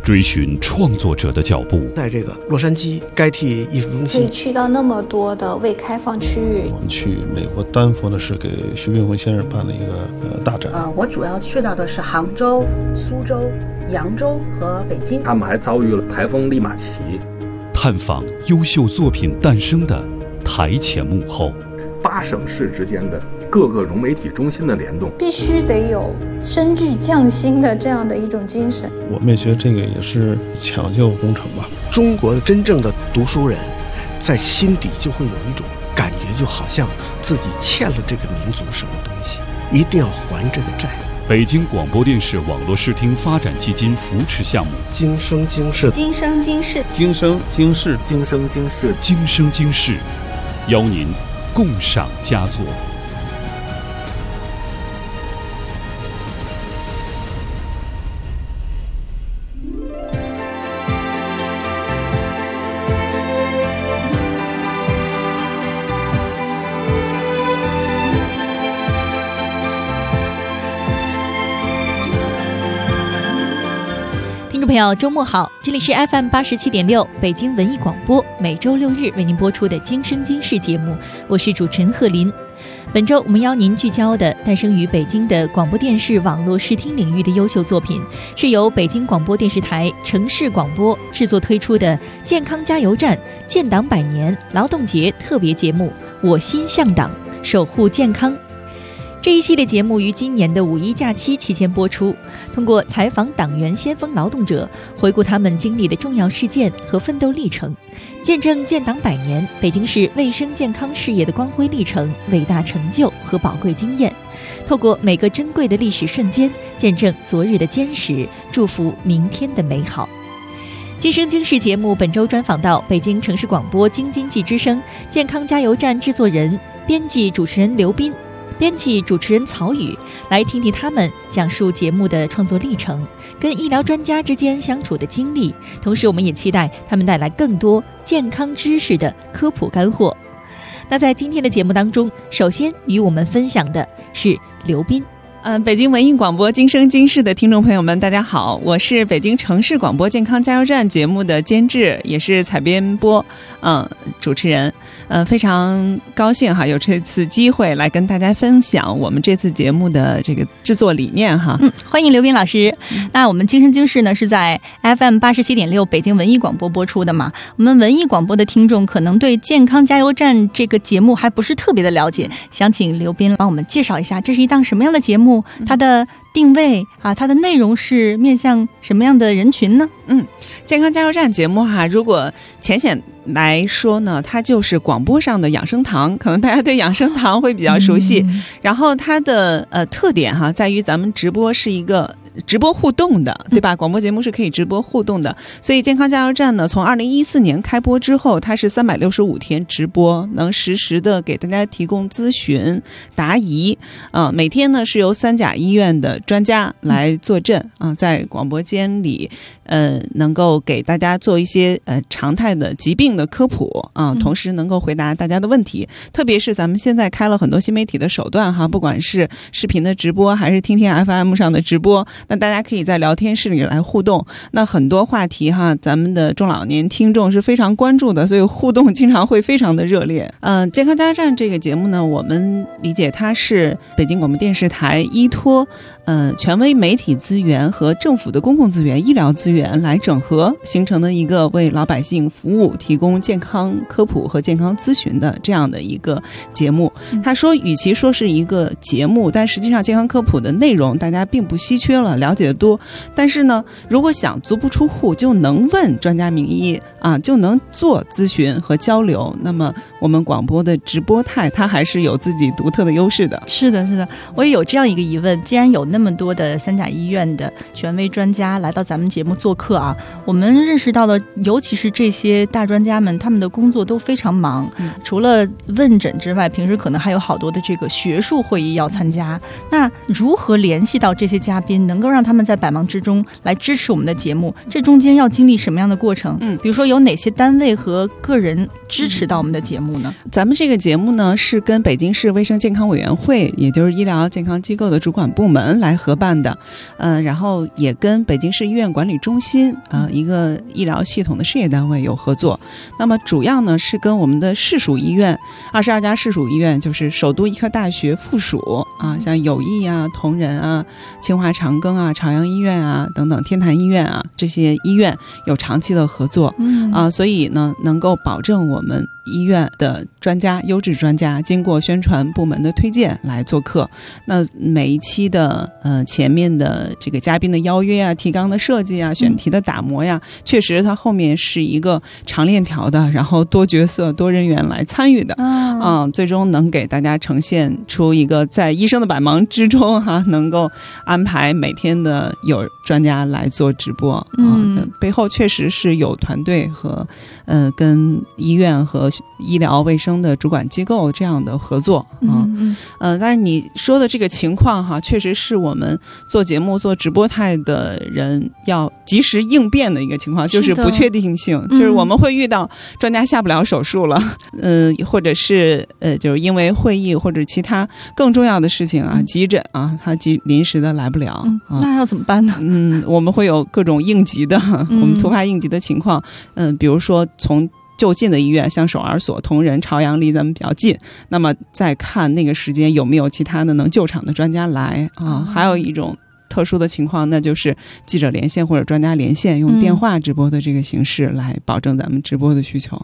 追寻创作者的脚步。 在这个洛杉矶该替艺术中心， 可以去到那么多的未开放区域。 我们去美国丹佛呢，是给徐冰鸿先生办了一个大展。 我主要去到的是杭州、苏州、扬州和北京。 他们还遭遇了台风利马奇。 探访优秀作品诞生的台前幕后 ，8省市之间的各个融媒体中心的联动， 必须得有深具匠心的这样的一种精神。 我们也觉得这个也是抢救工程吧。 中国的真正的读书人在心底就会有一种感觉，就好像自己欠了这个民族什么东西，一定要还这个债。 北京广播电视网络视听发展基金扶持项目， 今生今世， 今生今世， 今生今世， 今生今世， 今生今世，邀您共赏佳作。 朋友，周末好！这里是 FM 87.6北京文艺广播，每周6日为您播出的《今生今世》节目，我是主持人贺林。本周我们邀您聚焦的诞生于北京的广播电视网络视听领域的优秀作品，是由北京广播电视台城市广播制作推出的健康加油站建党100年劳动节特别节目《我心向党，守护健康》。这一系列节目于今年的5一假期期间播出，通过采访党员先锋劳动者，回顾他们经历的重要事件和奋斗历程，见证建党100年北京市卫生健康事业的光辉历程、伟大成就和宝贵经验，透过每个珍贵的历史瞬间，见证昨日的坚实，祝福明天的美好。今生今世节目本周专访到北京城市广播京津冀之声健康加油站制作人、编辑主持人刘斌，编辑主持人曹宇，来听听他们讲述节目的创作历程，跟医疗专家之间相处的经历，同时我们也期待他们带来更多健康知识的科普干货。那在今天的节目当中，首先与我们分享的是刘斌。 北京文艺广播今生今世的听众朋友们大家好，我是北京城市广播健康加油站节目的监制，也是采编播主持人。非常高兴有这次机会来跟大家分享我们这次节目的这个制作理念欢迎刘斌老师。那我们今生今世呢是在 FM 87.6北京文艺广播播出的嘛，我们文艺广播的听众可能对健康加油站这个节目还不是特别的了解，想请刘斌帮我们介绍一下这是一档什么样的节目，它的定位它的内容是面向什么样的人群呢？ 健康加油站节目如果浅显来说呢，它就是广播上的养生堂，可能大家对养生堂会比较熟悉。然后它的特点在于咱们直播是一个直播互动的，对吧？广播节目是可以直播互动的，所以健康加油站呢，从2014年开播之后，它是365天直播，能实时的给大家提供咨询答疑。每天呢是由3甲医院的专家来坐镇在广播间里，能够给大家做一些常态的疾病的科普同时能够回答大家的问题。特别是咱们现在开了很多新媒体的手段不管是视频的直播还是听听 FM 上的直播，那大家可以在聊天室里来互动。那很多话题咱们的中老年听众是非常关注的，所以互动经常会非常的热烈。健康加油站这个节目呢，我们理解它是北京广播电视台依托权威媒体资源和政府的公共资源、医疗资源来整合形成的一个为老百姓服务、提供健康科普和健康咨询的这样的一个节目。他说与其说是一个节目，但实际上健康科普的内容大家并不稀缺了，了解的多。但是呢，如果想足不出户就能问专家名医就能做咨询和交流，那么我们广播的直播态它还是有自己独特的优势的。 是的，是的，我也有这样一个疑问，既然有那么多的3甲医院的权威专家来到咱们节目做客我们认识到了，尤其是这些大专家们，他们的工作都非常忙，除了问诊之外，平时可能还有好多的这个学术会议要参加。那如何联系到这些嘉宾，能够让他们在百忙之中来支持我们的节目，这中间要经历什么样的过程？比如说有哪些单位和个人支持到我们的节目呢？ 咱们这个节目呢是跟北京市卫生健康委员会，也就是医疗健康机构的主管部门来合办的，然后也跟北京市医院管理中心一个医疗系统的事业单位有合作。那么主要呢是跟我们的市属医院，22家市属医院，就是首都医科大学附属像友谊啊、同仁啊、清华长庚啊、朝阳医院啊等等，天坛医院啊，这些医院有长期的合作所以呢能够保证我们医院的专家、优质专家经过宣传部门的推荐来做客。那每一期的前面的这个嘉宾的邀约啊、提纲的设计啊、选题的打磨呀，确实它后面是一个长链条的，然后多角色、多人员来参与的最终能给大家呈现出一个在医生的百忙之中能够安排每天的有专家来做直播背后确实是有团队和跟医院和医疗卫生的主管机构这样的合作但是你说的这个情况确实是我们做节目做直播态的人要及时应变的一个情况，就是不确定性，就是我们会遇到专家下不了手术了或者是就是因为会议或者其他更重要的事情急诊他临时的来不了那要怎么办呢？ 我们会有各种应急的我们突发应急的情况比如说从就近的医院，像首尔所、同仁、朝阳离咱们比较近，那么再看那个时间有没有其他的能救场的专家来还有一种特殊的情况，那就是记者连线或者专家连线，用电话直播的这个形式来保证咱们直播的需求。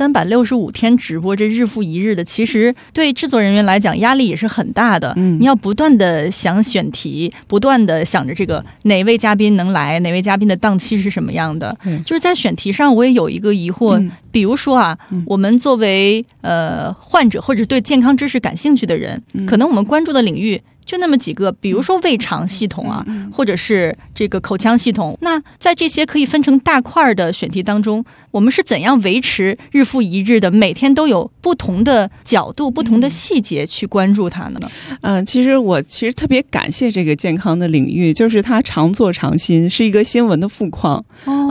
365天直播，这日复一日的，其实对制作人员来讲压力也是很大的。你要不断的想选题，不断的想着这个哪位嘉宾能来，哪位嘉宾的档期是什么样的。就是在选题上，我也有一个疑惑，比如说我们作为患者或者对健康知识感兴趣的人，可能我们关注的领域就那么几个，比如说胃肠系统或者是这个口腔系统。那在这些可以分成大块的选题当中，我们是怎样维持日复一日的每天都有不同的角度、不同的细节去关注它呢？ 其实特别感谢这个健康的领域，就是它常做常新，是一个新闻的富矿。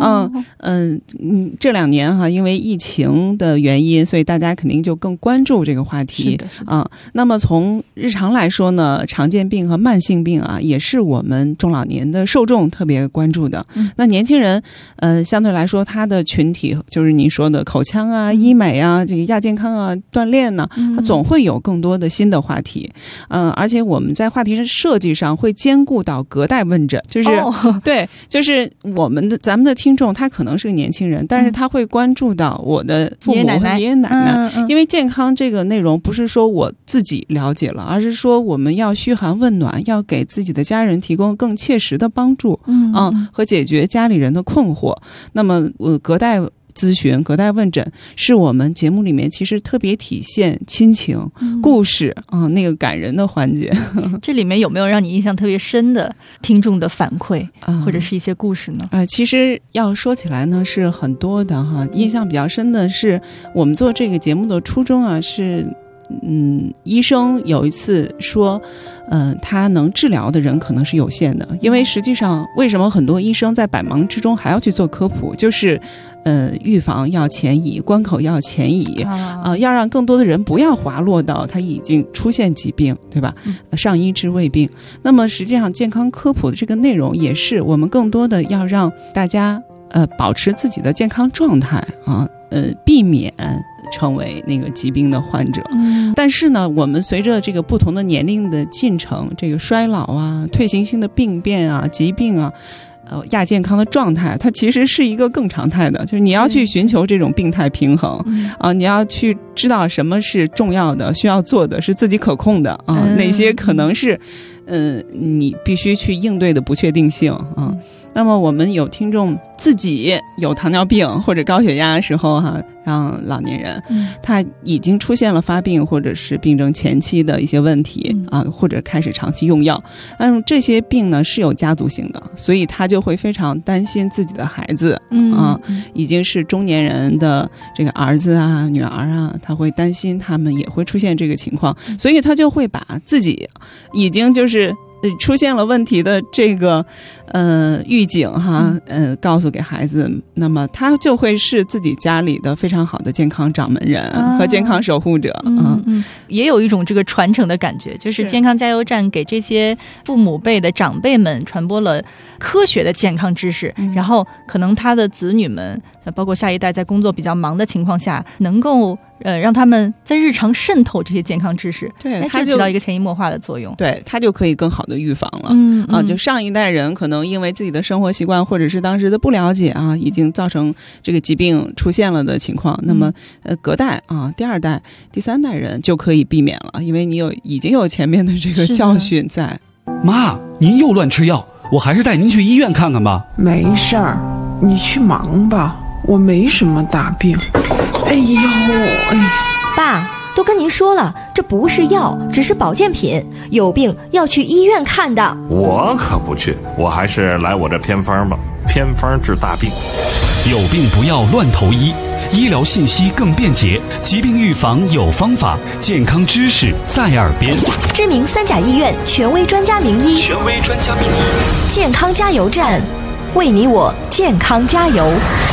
这2年因为疫情的原因，所以大家肯定就更关注这个话题。那么从日常来说呢，常见病和慢性病也是我们中老年的受众特别关注的。那年轻人相对来说他的群体就是你说的口腔医美这个亚健康锻炼呢，它总会有更多的新的话题。而且我们在话题设计上会兼顾到隔代问诊，就是对，就是咱们的听众他可能是个年轻人，但是他会关注到我的父母和爷爷奶奶，因为健康这个内容不是说我自己了解了，而是说我们要嘘寒问暖，要给自己的家人提供更切实的帮助和解决家里人的困惑。那么隔代咨询、隔代问诊是我们节目里面其实特别体现亲情、故事那个感人的环节。 这里面有没有让你印象特别深的听众的反馈或者是一些故事呢？ 其实要说起来呢是很多的印象比较深的是我们做这个节目的初衷是医生有一次说他能治疗的人可能是有限的，因为实际上为什么很多医生在百忙之中还要去做科普，就是预防要前移，关口要前移要让更多的人不要滑落到他已经出现疾病，对吧？上医治未病。那么实际上健康科普的这个内容也是我们更多的要让大家保持自己的健康状态避免成为那个疾病的患者。但是呢我们随着这个不同的年龄的进程，这个衰老退行性的病变疾病亚健康的状态，它其实是一个更常态的，就是你要去寻求这种病态平衡你要去知道什么是重要的需要做的是自己可控的哪些可能是你必须去应对的不确定性那么我们有听众自己有糖尿病或者高血压的时候像老年人他已经出现了发病或者是病症前期的一些问题或者开始长期用药，但是这些病呢是有家族性的，所以他就会非常担心自己的孩子已经是中年人的这个儿子女儿他会担心他们也会出现这个情况，所以他就会把自己已经就是出现了问题的这个预警哈，告诉给孩子，那么他就会是自己家里的非常好的健康掌门人和健康守护者。 也有一种这个传承的感觉，就是健康加油站给这些父母辈的长辈们传播了科学的健康知识，然后可能他的子女们包括下一代在工作比较忙的情况下，能够让他们在日常渗透这些健康知识， 对， 它就起到一个潜移默化的作用。 对，它就可以更好的预防了。就上一代人可能因为自己的生活习惯或者是当时的不了解啊，已经造成这个疾病出现了的情况。那么隔代啊，第二代、第三代人就可以避免了，因为你已经有前面的这个教训在。 妈，您又乱吃药，我还是带您去医院看看吧。 没事儿，你去忙吧，我没什么大病。哎呦， 爸，都跟您说了，这不是药，只是保健品，有病要去医院看的。 我可不去，我还是来我这偏方吧，偏方治大病。 有病不要乱投医，医疗信息更便捷，疾病预防有方法，健康知识在耳边。 知名3甲医院权威专家名医，健康加油站，为你我健康加油。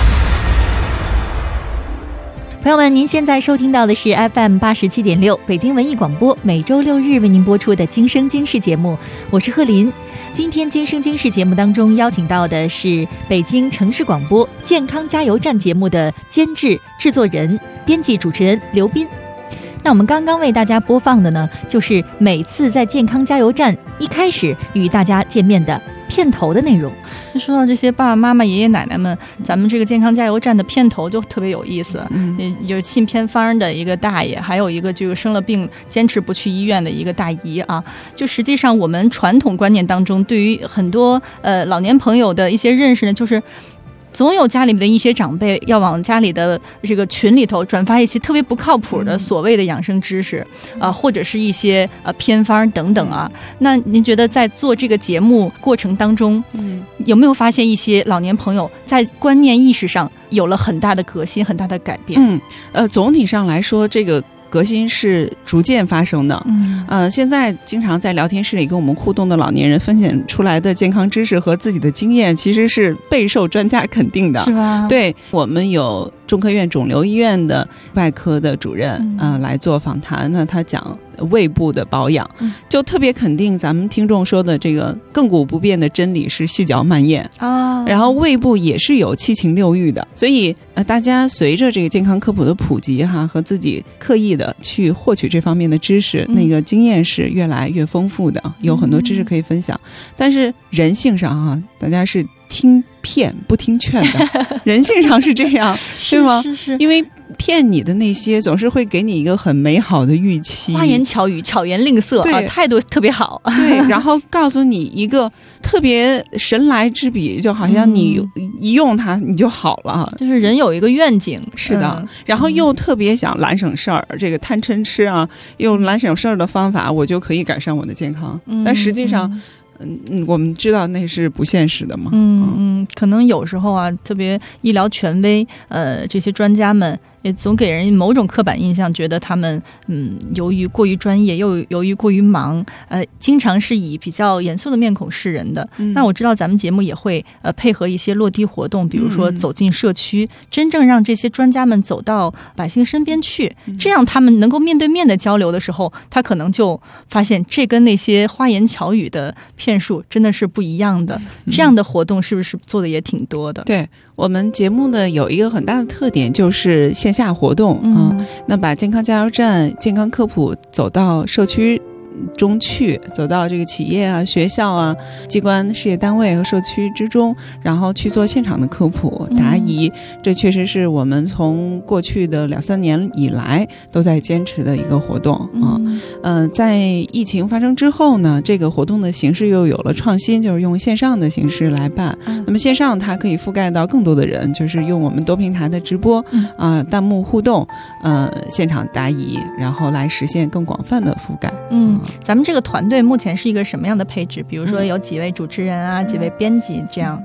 朋友们，您现在收听到的是 FM 87.6北京文艺广播，每周6日为您播出的今生今世节目，我是贺林。今天今生今世节目当中邀请到的是北京城市广播健康加油站节目的监制、制作人、编辑、主持人刘斌。那我们刚刚为大家播放的呢，就是每次在健康加油站一开始与大家见面的片头的内容。 说到这些爸爸妈妈、爷爷奶奶们，咱们这个健康加油站的片头就特别有意思。有信偏方的一个大爷，还有一个这个生了病坚持不去医院的一个大姨啊。就实际上我们传统观念当中，对于很多老年朋友的一些认识呢，就是总有家里面的一些长辈要往家里的这个群里头转发一些特别不靠谱的所谓的养生知识或者是一些偏方等等啊。那您觉得在做这个节目过程当中，有没有发现一些老年朋友在观念意识上有了很大的革新、很大的改变？ 总体上来说，这个革新是逐渐发生的。现在经常在聊天室里跟我们互动的老年人分享出来的健康知识和自己的经验，其实是备受专家肯定的， 是吧？ 对，我们有中科院肿瘤医院的外科的主任来做访谈呢，他讲胃部的保养，就特别肯定咱们听众说的这个亘古不变的真理是细嚼慢咽啊，然后胃部也是有7情6欲的，所以大家随着这个健康科普的普及哈，和自己刻意的去获取这方面的知识，那个经验是越来越丰富的，有很多知识可以分享。但是人性上啊，大家是听骗不听劝的，人性上是这样，对吗？ 是， 因为骗你的那些总是会给你一个很美好的预期， 花言巧语、巧言令色啊，态度特别好。 对，然后告诉你一个特别神来之笔，就好像你一用它你就好了。 就是人有一个愿景， 是的，然后又特别想懒省事儿，这个贪嗔痴啊，用懒省事儿的方法，我就可以改善我的健康。但实际上，我们知道那是不现实的嘛。 可能有时候啊，特别医疗权威，这些专家们也总给人某种刻板印象，觉得他们由于过于专业，又由于过于忙，经常是以比较严肃的面孔示人的。那我知道咱们节目也会配合一些落地活动，比如说走进社区，真正让这些专家们走到百姓身边去，这样他们能够面对面的交流的时候，他可能就发现这跟那些花言巧语的骗术真的是不一样的。这样的活动是不是做的也挺多的？ 对，我们节目呢有一个很大的特点，就是线下活动那把健康加油站、健康科普走到社区中去，走到这个企业啊、学校啊、机关、事业单位和社区之中，然后去做现场的科普答疑。这确实是我们从过去的2-3年以来都在坚持的一个活动在疫情发生之后呢，这个活动的形式又有了创新，就是用线上的形式来办。那么线上它可以覆盖到更多的人，就是用我们多平台的直播弹幕互动现场答疑，然后来实现更广泛的覆盖。 咱们这个团队目前是一个什么样的配置？比如说有几位主持人啊，几位编辑这样。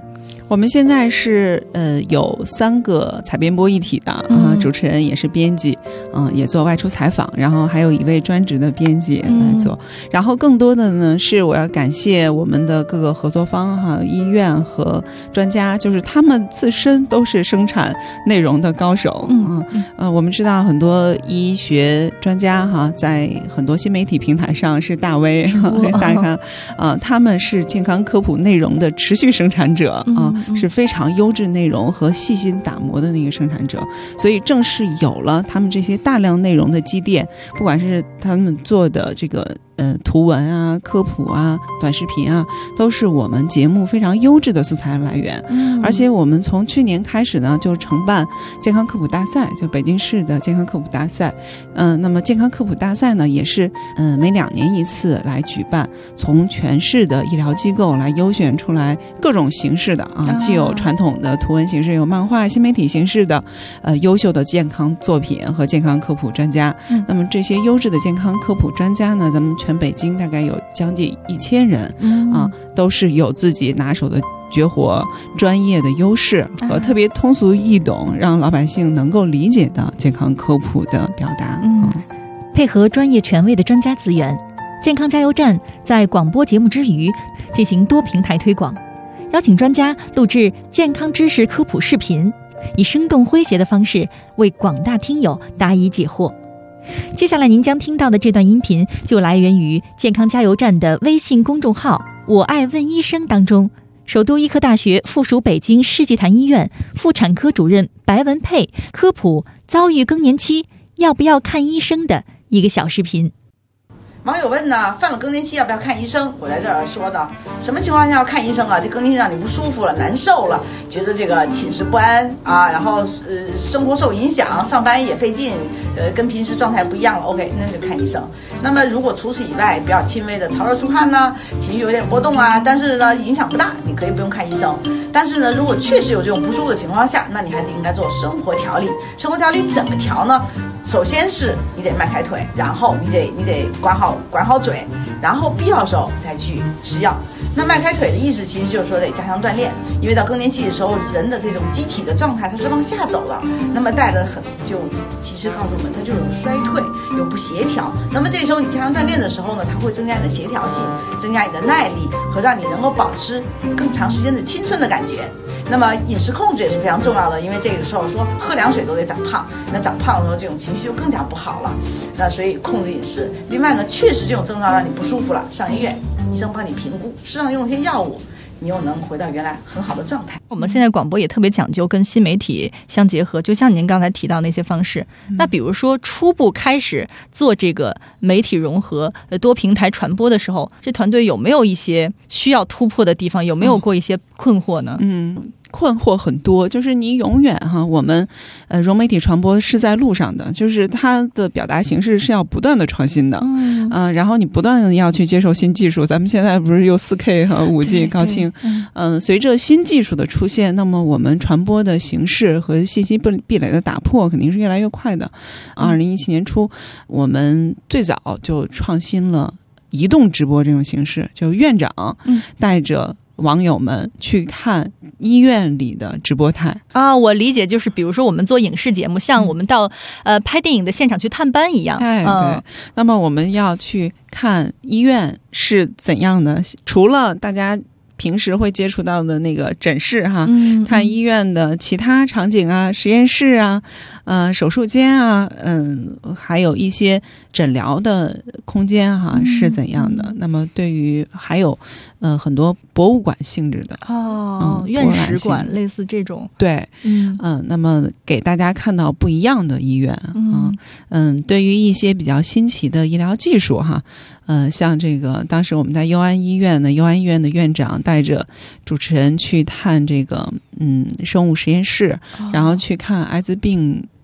我们现在是有3个采编播一体的主持人也是编辑，也做外出采访，然后还有一位专职的编辑来做。然后更多的呢是我要感谢我们的各个合作方医院和专家，就是他们自身都是生产内容的高手。我们知道很多医学专家在很多新媒体平台上是大 V 是大咖他们是健康科普内容的持续生产者是非常优质内容和细心打磨的那个生产者。所以正是有了他们这些大量内容的积淀，不管是他们做的这个图文啊、科普啊、短视频啊，都是我们节目非常优质的素材来源。而且我们从去年开始呢，就承办健康科普大赛，就北京市的健康科普大赛。那么健康科普大赛呢，也是每2年一次来举办，从全市的医疗机构来优选出来各种形式的既有传统的图文形式，有漫画、新媒体形式的优秀的健康作品和健康科普专家。那么这些优质的健康科普专家呢，咱们全北京大概有将近1000人都是有自己拿手的绝活、专业的优势和特别通俗易懂，让老百姓能够理解的健康科普的表达。 配合专业权威的专家资源，健康加油站在广播节目之余进行多平台推广，邀请专家录制健康知识科普视频，以生动诙谐的方式为广大听友答疑解惑。接下来您将听到的这段音频就来源于健康加油站的微信公众号我爱问医生当中，首都医科大学附属北京世纪坛医院妇产科主任白文佩科普遭遇更年期要不要看医生的一个小视频。 网友问呢，犯了更年期要不要看医生？我在这儿说呢，什么情况下要看医生啊？这更年期让你不舒服了、难受了，觉得这个寝食不安啊，然后生活受影响，上班也费劲，跟平时状态不一样了 ，OK， 那就看医生。那么如果除此以外比较轻微的潮热出汗呢，情绪有点波动啊，但是呢影响不大，你可以不用看医生。但是呢，如果确实有这种不舒服的情况下，那你还是应该做生活调理。生活调理怎么调呢？首先是你得迈开腿，然后你得管好嘴，然后必要时候再去吃药。那迈开腿的意思其实就是说得加强锻炼，因为到更年期的时候，人的这种机体的状态它是往下走的，那么带的就其实告诉我们它就有衰退，有不协调。那么这时候你加强锻炼的时候呢，它会增加你的协调性，增加你的耐力和让你能够保持更长时间的青春的感觉。那么饮食控制也是非常重要的，因为这个时候说喝凉水都得长胖，那长胖的时候这种情绪就更加不好了。那所以控制饮食。另外呢，确实这种症状让你不舒服了，上医院，医生帮你评估，适当用一些药物，你又能回到原来很好的状态。 我们现在广播也特别讲究跟新媒体相结合，就像您刚才提到那些方式。那比如说初步开始做这个媒体融合、多平台传播的时候，这团队有没有一些需要突破的地方？有没有过一些困惑呢？ 困惑很多，就是你永远我们融媒体传播是在路上的，就是它的表达形式是要不断的创新的，然后你不断的要去接受新技术。咱们现在不是有 4K 和5G 高清，随着新技术的出现，那么我们传播的形式和信息壁垒的打破肯定是越来越快的。2017年初，我们最早就创新了移动直播这种形式，就院长带着网友们去看医院里的直播台我理解，就是比如说我们做影视节目，像我们到拍电影的现场去探班一样。 对，那么我们要去看医院是怎样的，除了大家平时会接触到的那个诊室看医院的其他场景啊，实验室啊，手术间啊，还有一些诊疗的空间是怎样的。那么对于还有很多博物馆性质的院史馆类似这种。 对，那么给大家看到不一样的医院对于一些比较新奇的医疗技术像这个当时我们在佑安医院的院长带着主持人去探这个生物实验室，然后去看艾滋病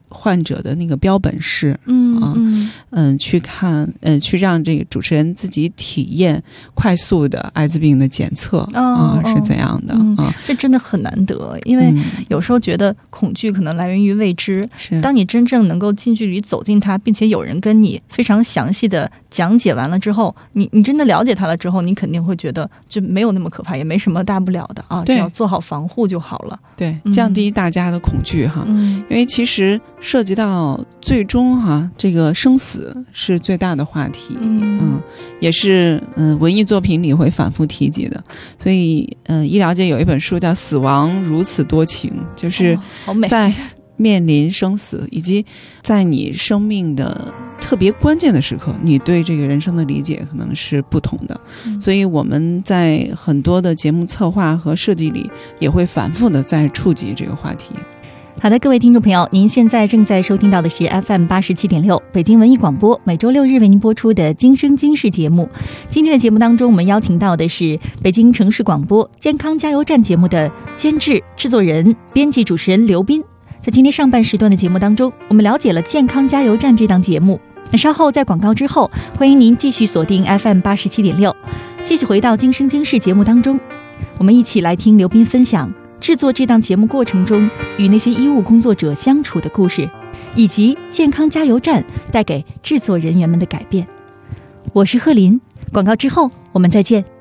患者的那个标本室，去看，去让这个主持人自己体验快速的艾滋病的检测是怎样的这真的很难得，因为有时候觉得恐惧可能来源于未知，当你真正能够近距离走进它，并且有人跟你非常详细的讲解完了之后，你真的了解它了之后，你肯定会觉得就没有那么可怕，也没什么大不了的啊，只要做好防护就好了。 对，降低大家的恐惧哈，因为其实涉及到最终这个生死是最大的话题，也是文艺作品里会反复提及的。所以医疗界有一本书叫《死亡如此多情》，就是在面临生死以及在你生命的特别关键的时刻，你对这个人生的理解可能是不同的，所以我们在很多的节目策划和设计里也会反复的在触及这个话题。 好的，各位听众朋友，您现在正在收听到的是 FM87.6 北京文艺广播每周六日为您播出的今生今世节目。今天的节目当中，我们邀请到的是北京城市广播健康加油站节目的监制、制作人、编辑、主持人刘斌。在今天上半时段的节目当中，我们了解了健康加油站这档节目。那稍后在广告之后，欢迎您继续锁定 FM87.6， 继续回到今生今世节目当中，我们一起来听刘斌分享制作这档节目过程中与那些医务工作者相处的故事，以及健康加油站带给制作人员们的改变。我是贺林，广告之后我们再见。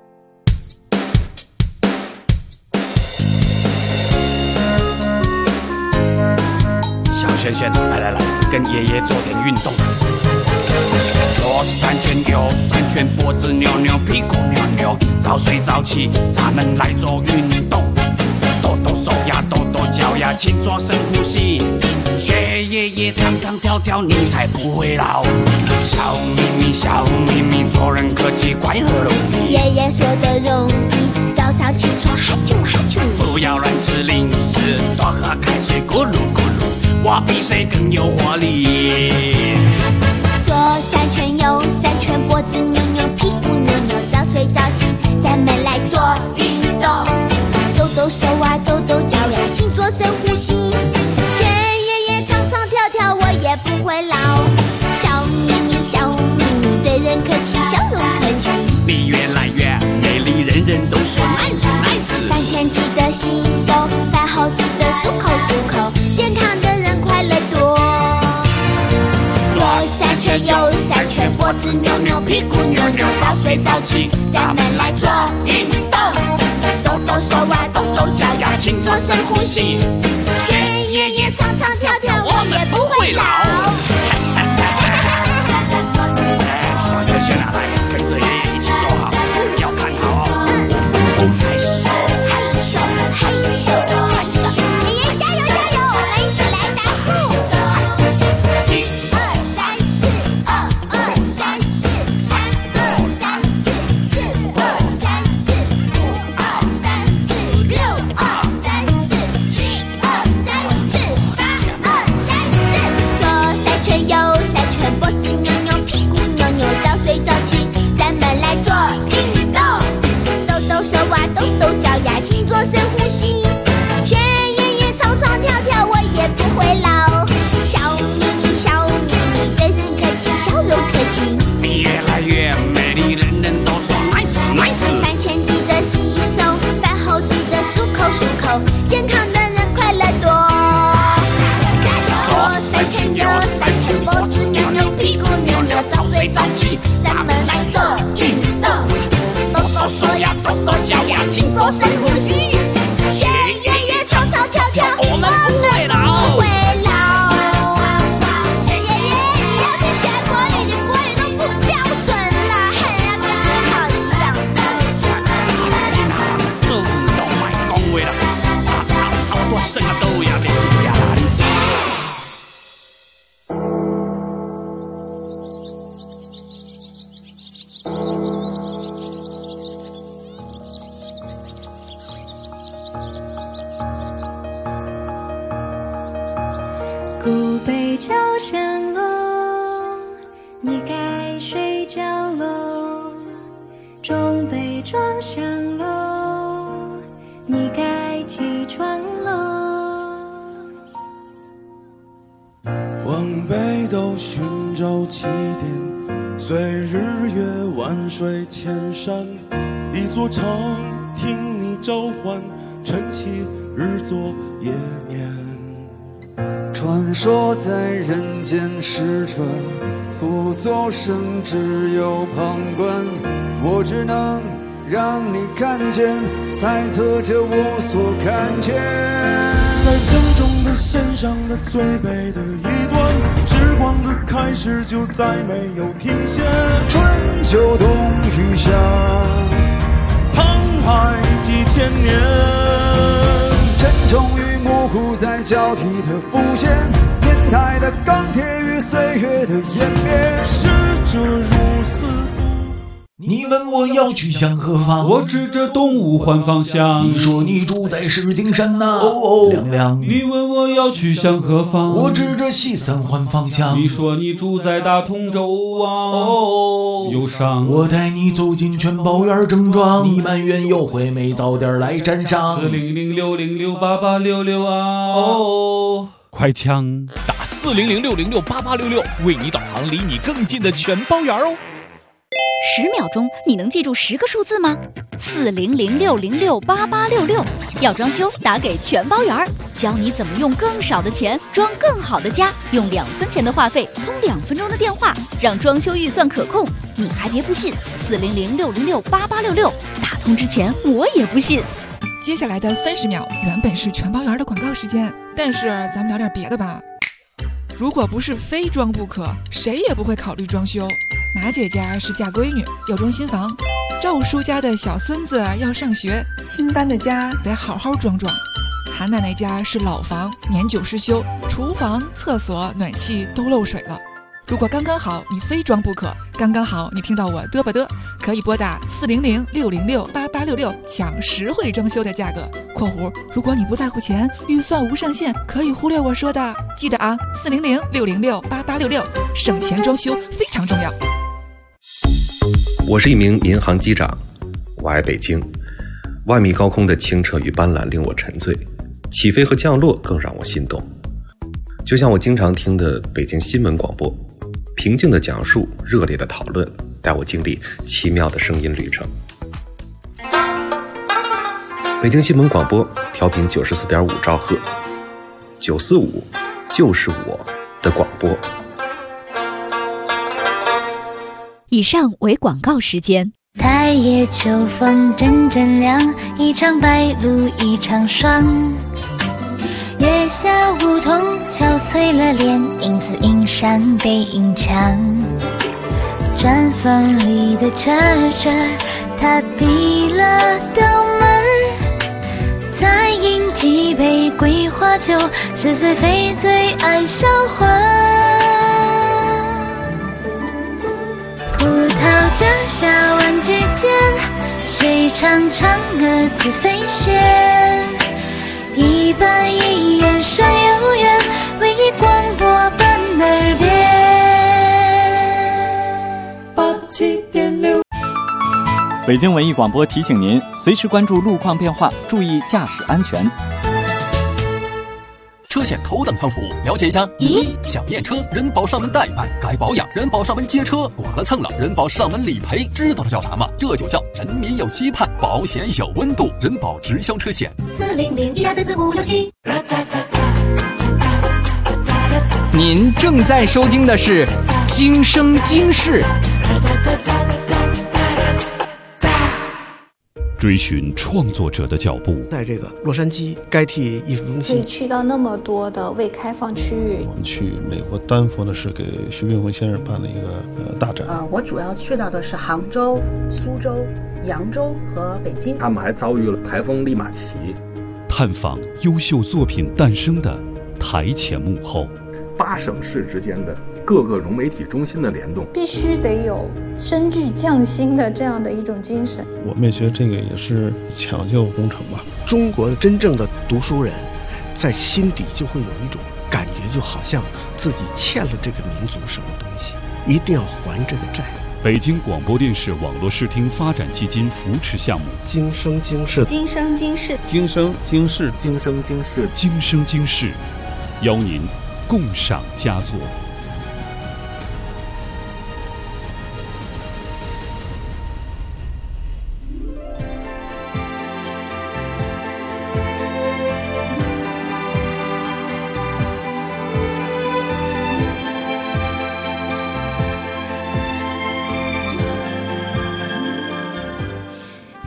小轩轩，来，跟爷爷做点运动。左3圈，右3圈，脖子扭扭，屁股扭扭，早睡早起，咱们来做运动。抖抖手呀，抖抖脚呀，勤做深呼吸，学爷爷唱唱跳跳，你才不会老。小咪咪，小咪咪，做人客气，快乐容易。 爷爷说的容易，早上起床嗨啾嗨啾， 不要乱吃零食，多喝开水，咕噜咕噜，我比谁更有活力。 左3圈，右3圈，脖子扭扭，屁股扭扭，早睡早起，咱们来做运动。抖抖手啊，抖抖脚呀，勤做深呼吸，学爷爷唱唱跳跳，我也不会老。小咪咪，小咪咪，对人客气，笑容可掬， 你越来越美丽，人人都说 nice nice。 饭前记得洗手，饭后记得漱口漱口，健康的人快乐多。左3圈，右3圈，脖子扭扭，屁股扭扭，早睡早起，咱们来做运动。抖抖手啊，抖抖脚呀，勤做深呼吸，学爷爷唱唱跳跳，我也不会老。 小轩轩啊，来跟着爷爷一起做好，要看好哦。害羞害羞害羞害羞， 爷爷加油加油，我们一起来打数。1 2 3 4 2 2 3 4 3 2 3 4 4 2 3 4 5 2 3 4 6 2 3 4 7 2 3 4 8 2 3 4 左3圈，右3圈，脖子扭扭，屁股扭扭，早睡早起，咱们来做运动。抖抖手啊，抖抖脚呀，勤做深呼吸，学爷爷唱唱跳跳，我也不会老。小咪咪，小咪咪，对人客气，笑容可掬， 你越来越美丽，人人都说 nice nice。 饭前记得洗手，饭后记得漱口漱口，健康的人快乐多。左3圈，右3圈，脖子扭扭，屁股扭扭，早睡早起，咱们来做运动。抖抖手呀，抖抖脚呀，勤做深呼吸，学爷爷唱唱跳跳， 我们不会老。 不会老。爷爷，下次学国语，你国语都不标准啦，嘿呀，跟你吵一架。 做运动卖讲话啦，我生啊都呀，你不要啦。 古北朝上喽，你该睡觉喽。中北庄上喽，你该起床喽。 寻找起点，随日月万水千山，一座城听你召唤，晨起日作夜眠。 传说在人间使者，不作声，只有旁观。我只能让你看见，猜测着我所看见。 在正中的线上的最北的一端，时光的开始就再没有停歇。 春秋冬雨夏， 沧海几千年， 沉重与模糊在交替的浮现，年代的钢铁与岁月的演变， 逝者如斯夫。 你问我要去向何方， 我指着东吴换方向。 你说你住在石景山呐，亮亮。 你问我要去向何方， 我指着西三环方向。 你说你住在大同州啊，忧伤。 我带你走进全宝园正庄，你埋怨有回没早点来沾上。 40060688866啊，快枪打40060688866，为你导航离你更近的全包园哦。 10秒钟，你能记住10个数字吗？40060688866，要装修打给全包园，教你怎么用更少的钱装更好的家，用2分钱的话费通2分钟的电话，让装修预算可控。你还别不信，40060688866，打通之前我也不信。 接下来的30秒原本是全包园的广告时间，但是咱们聊点别的吧。如果不是非装不可，谁也不会考虑装修。马姐家是嫁闺女，要装新房；赵叔家的小孙子要上学，新搬的家得好好装装；韩奶奶家是老房，年久失修，厨房、厕所、暖气都漏水了。如果刚刚好你非装不可，刚刚好你听到我嘚吧嘚，可以拨打40060688866抢实惠装修的价格。括弧，如果你不在乎钱，预算无上限，可以忽略我说的。记得啊，40060688866，省钱装修非常重要。 我是一名民航机长，我爱北京。万米高空的清澈与斑斓令我沉醉，起飞和降落更让我心动。就像我经常听的北京新闻广播，平静的讲述，热烈的讨论，带我经历奇妙的声音旅程。北京新闻广播调频94.5兆赫，945就是我的广播。 以上为广告时间。 太夜秋风阵阵凉，一场白鹭一场霜。月下梧桐憔悴了脸，影子映上背影墙。毡房里的车车，他递了个门儿，再饮几杯桂花酒，是谁非最爱笑话。葡萄架下玩具间，谁唱嫦娥自飞仙？一板一眼山有缘，为你广播伴耳边。87.6。 北京文艺广播提醒您，随时关注路况变化，注意驾驶安全。 车险头等舱服务，了解一下。1. 小验车，人保上门代办；该保养，人保上门接车；剐了蹭了，人保上门理赔。知道这叫啥吗？这就叫人民有期盼，保险有温度，人保直销车险。 40012344567。 您正在收听的是《今生今世》。 追寻创作者的脚步， 在这个洛杉矶该替艺术中心， 可以去到那么多的未开放区域。 我们去美国丹佛呢，是给徐冰辉先生办了一个大展。 我主要去到的是杭州、苏州、扬州和北京。 他们还遭遇了台风利马奇， 探访优秀作品诞生的台前幕后 ，8省市之间的各个融媒体中心的联动， 必须得有深具匠心的这样的一种精神。 我们也觉得这个也是抢救工程吧。 中国的真正的读书人，在心底就会有一种感觉，就好像自己欠了这个民族什么东西，一定要还这个债。 北京广播电视网络视听发展基金扶持项目， 今生今世， 今生今世， 今生今世， 今生今世， 今生今世，邀您共赏佳作。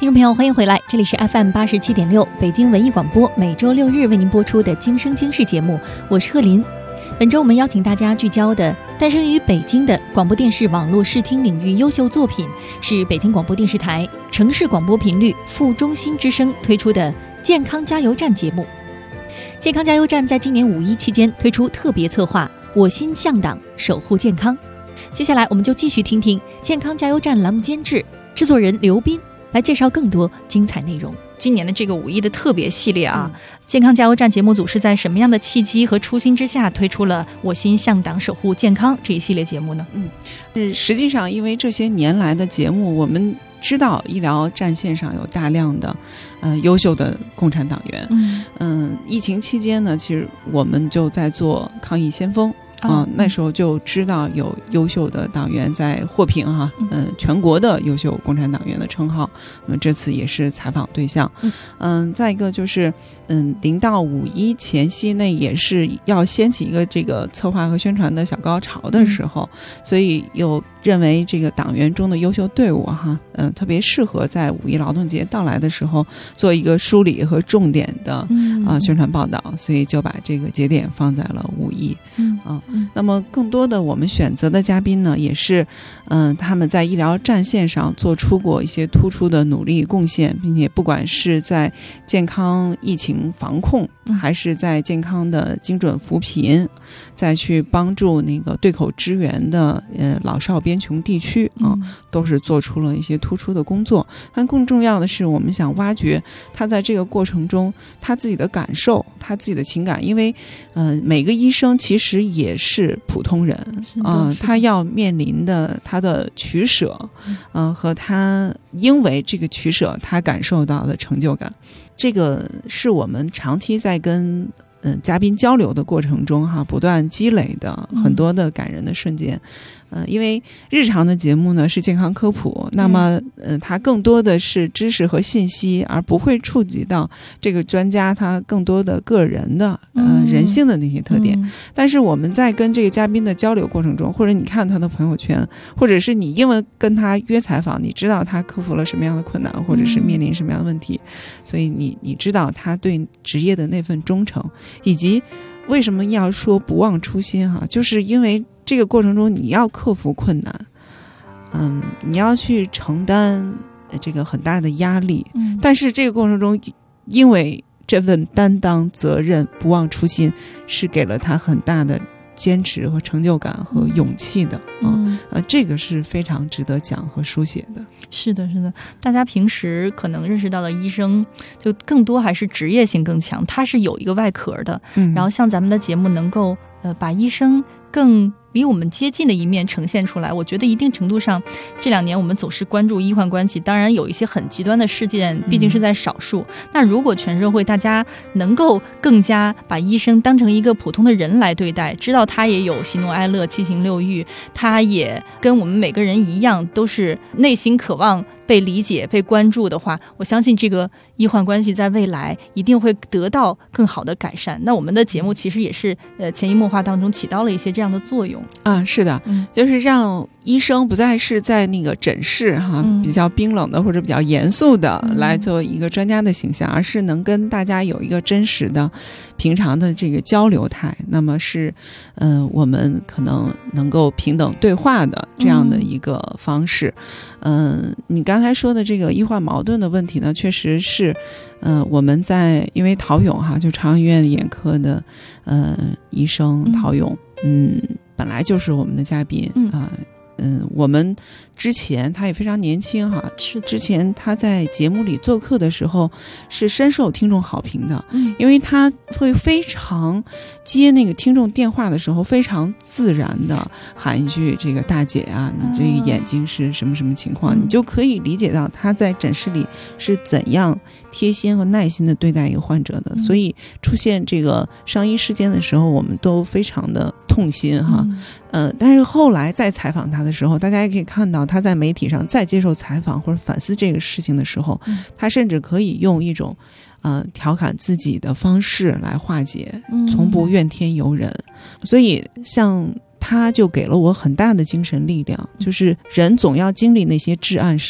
众朋友，欢迎回来，这里是 FM 87.6北京文艺广播，每周6日为您播出的今生今世节目，我是贺林。本周我们邀请大家聚焦的诞生于北京的广播电视网络视听领域优秀作品，是北京广播电视台城市广播频率副中心之声推出的健康加油站节目。健康加油站在今年5·1期间推出特别策划我心向党，守护健康。接下来我们就继续听听健康加油站栏目监制、制作人刘斌来介绍更多精彩内容。今年的这个5·1的特别系列啊，健康加油站节目组是在什么样的契机和初心之下推出了我心向党，守护健康这一系列节目呢？ 实际上因为这些年来的节目，我们知道医疗战线上有大量的优秀的共产党员。疫情期间呢，其实我们就在做抗疫先锋。那时候就知道有优秀的党员在获评全国的优秀共产党员的称号。那么这次也是采访对象。再一个就是临到5·1前夕，那也是要掀起一个这个策划和宣传的小高潮的时候，所以又认为这个党员中的优秀队伍特别适合在5·1劳动节到来的时候做一个梳理和重点的宣传报道，所以就把这个节点放在了5·1。那么更多的我们选择的嘉宾呢，也是他们在医疗战线上做出过一些突出的努力贡献，并且不管是在健康疫情防控，还是在健康的精准扶贫，再去帮助那个对口支援的老少边穷地区都是做出了一些突出的工作。但更重要的是，我们想挖掘他在这个过程中他自己的感受，他自己的情感，因为每个医生其实也是普通人他要面临的他的取舍和他因为这个取舍他感受到的成就感，这个是我们长期在跟嘉宾交流的过程中不断积累的很多的感人的瞬间。因为日常的节目呢是健康科普，那么它更多的是知识和信息，而不会触及到这个专家他更多的个人的人性的那些特点。但是我们在跟这个嘉宾的交流过程中，或者你看他的朋友圈，或者是你因为跟他约采访，你知道他克服了什么样的困难，或者是面临什么样的问题，所以你知道他对职业的那份忠诚，以及为什么要说不忘初心就是因为这个过程中你要克服困难，你要去承担这个很大的压力，但是这个过程中因为这份担当责任不忘初心，是给了他很大的坚持和成就感和勇气的。这个是非常值得讲和书写的。 是的，是的，大家平时可能认识到的医生就更多还是职业性更强，他是有一个外壳的。然后像咱们的节目能够把医生更离我们接近的一面呈现出来，我觉得一定程度上这2年我们总是关注医患关系，当然有一些很极端的事件毕竟是在少数，那如果全社会大家能够更加把医生当成一个普通的人来对待，知道他也有喜怒哀乐七情六欲，他也跟我们每个人一样都是内心渴望被理解被关注的话，我相信这个医患关系在未来一定会得到更好的改善。那我们的节目其实也是潜移默化当中起到了一些这样的作用。 是的，就是让医生不再是在那个诊室比较冰冷的或者比较严肃的来做一个专家的形象，而是能跟大家有一个真实的平常的这个交流态，那么是我们可能能够平等对话的这样的一个方式。你刚才说的这个医患矛盾的问题呢，确实是我们在因为陶勇就朝阳医院眼科的医生陶勇本来就是我们的嘉宾我们之前他也非常年轻之前他在节目里做客的时候是深受听众好评的，因为他会非常接那个听众电话的时候非常自然的喊一句这个大姐你这个眼睛是什么什么情况，你就可以理解到他在诊室里是怎样贴心和耐心的对待一个患者的。所以出现这个伤医事件的时候我们都非常的痛心但是后来再采访他的时候，大家也可以看到他在媒体上再接受采访或者反思这个事情的时候，他甚至可以用一种调侃自己的方式来化解，从不怨天尤人。所以像他就给了我很大的精神力量，就是人总要经历那些至暗时刻，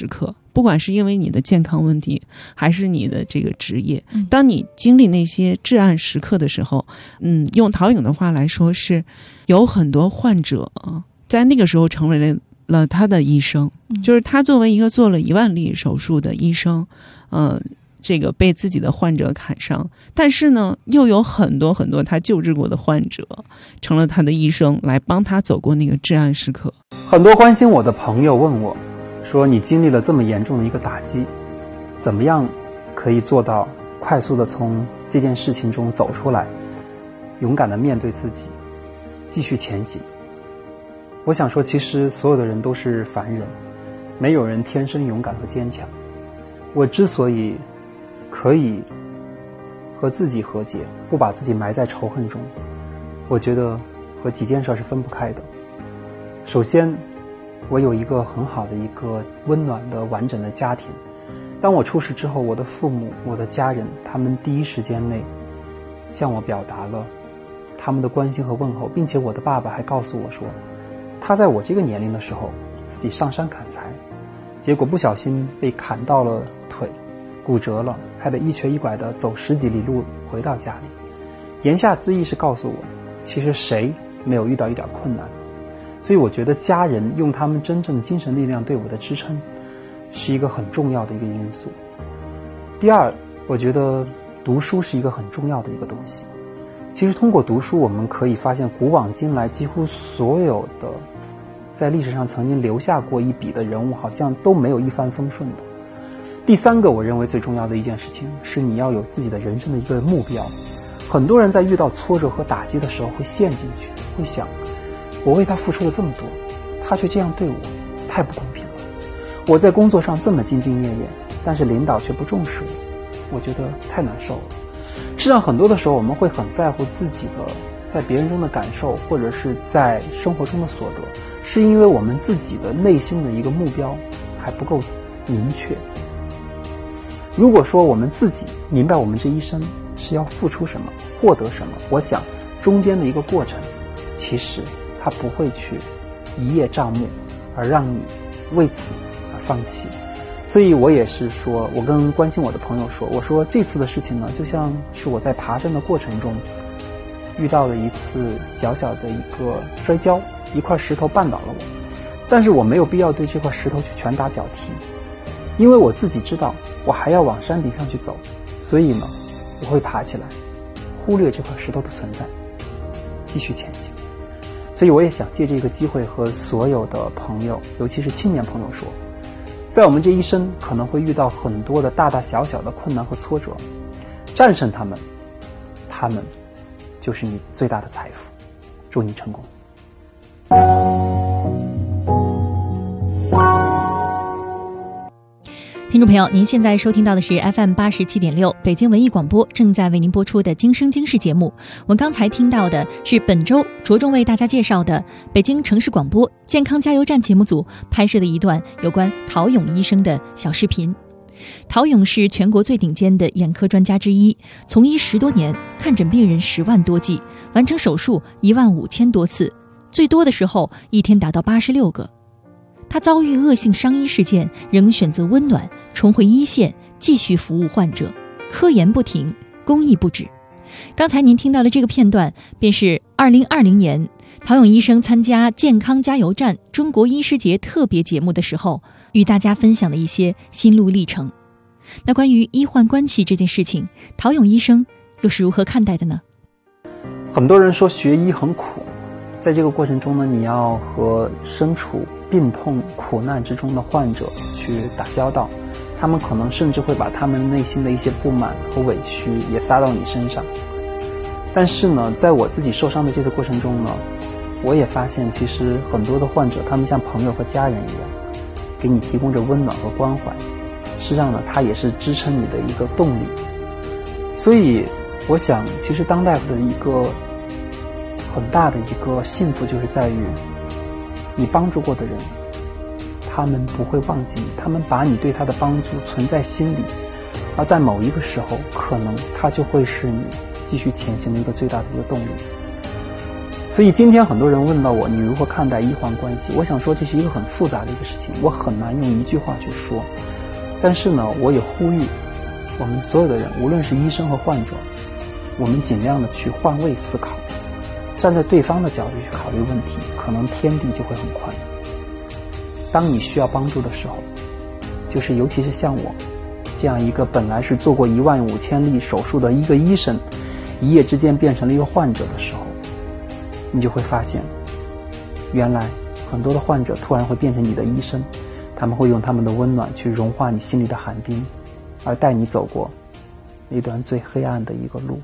不管是因为你的健康问题，还是你的这个职业，当你经历那些至暗时刻的时候，用陶颖的话来说，是有很多患者在那个时候成为了他的医生，就是他作为一个做了1万例手术的医生，这个被自己的患者砍伤，但是呢，又有很多很多他救治过的患者成了他的医生，来帮他走过那个至暗时刻。 很多关心我的朋友问我说，你经历了这么严重的一个打击，怎么样可以做到快速的从这件事情中走出来，勇敢的面对自己，继续前行？我想说，其实所有的人都是凡人，没有人天生勇敢和坚强。我之所以可以和自己和解，不把自己埋在仇恨中，我觉得和几件事是分不开的。首先，我有一个很好的一个温暖的完整的家庭。当我出事之后，我的父母、我的家人，他们第一时间内向我表达了他们的关心和问候，并且我的爸爸还告诉我说，他在我这个年龄的时候自己上山砍柴，结果不小心被砍到了腿，骨折了，还得一瘸一拐的走10几里路回到家里。言下之意是告诉我，其实谁没有遇到一点困难。所以我觉得家人用他们真正的精神力量对我的支撑，是一个很重要的一个因素。第二，我觉得读书是一个很重要的一个东西。其实通过读书，我们可以发现古往今来几乎所有的在历史上曾经留下过一笔的人物，好像都没有一帆风顺的。第三个我认为最重要的一件事情是，你要有自己的人生的一个目标。很多人在遇到挫折和打击的时候会陷进去，会想，我为他付出了这么多，他却这样对我，太不公平了。我在工作上这么兢兢业业，但是领导却不重视我觉得太难受了。实际上很多的时候我们会很在乎自己的在别人中的感受，或者是在生活中的所得，是因为我们自己的内心的一个目标还不够明确。如果说我们自己明白我们这一生是要付出什么，获得什么，我想中间的一个过程其实它不会去一叶障目而让你为此而放弃。所以我也是说，我跟关心我的朋友说，我说这次的事情呢，就像是我在爬山的过程中遇到了一次小小的一个摔跤，一块石头绊倒了我，但是我没有必要对这块石头去拳打脚踢，因为我自己知道我还要往山顶上去走，所以呢我会爬起来，忽略这块石头的存在，继续前行。所以我也想借这个机会和所有的朋友，尤其是青年朋友说，在我们这一生可能会遇到很多的大大小小的困难和挫折，战胜他们，他们就是你最大的财富。祝你成功。 听众朋友，您现在收听到的是 FM87.6 北京文艺广播正在为您播出的今生今世节目。我们刚才听到的是本周着重为大家介绍的北京城市广播健康加油站节目组拍摄的一段有关陶勇医生的小视频。陶勇是全国最顶尖的眼科专家之一，从医10多年，看诊病人10万多剂，完成手术15000多次，最多的时候一天达到86个。他遭遇恶性伤医事件，仍选择温暖，重回一线，继续服务患者，科研不停，公益不止。刚才您听到的这个片段，便是2020年陶勇医生参加健康加油站中国医师节特别节目的时候，与大家分享的一些心路历程。那关于医患关系这件事情，陶勇医生又是如何看待的呢？ 很多人说学医很苦，在这个过程中呢，你要和身处病痛苦难之中的患者去打交道，他们可能甚至会把他们内心的一些不满和委屈也撒到你身上。但是呢，在我自己受伤的这个过程中呢，我也发现其实很多的患者，他们像朋友和家人一样，给你提供着温暖和关怀，实际上呢，它也是支撑你的一个动力。所以我想，其实当大夫的一个很大的一个幸福，就是在于你帮助过的人，他们不会忘记你，他们把你对他的帮助存在心里，而在某一个时候，可能他就会是你继续前行的一个最大的一个动力。所以今天很多人问到我，你如何看待医患关系？我想说，这是一个很复杂的一个事情，我很难用一句话去说。 但是呢，我也呼吁我们所有的人，无论是医生和患者，我们尽量的去换位思考，站在对方的角度去考虑问题，可能天地就会很宽。当你需要帮助的时候，就是尤其是像我这样一个本来是做过15000例手术的一个医生，一夜之间变成了一个患者的时候，你就会发现，原来很多的患者突然会变成你的医生，他们会用他们的温暖去融化你心里的寒冰，而带你走过那段最黑暗的一个路。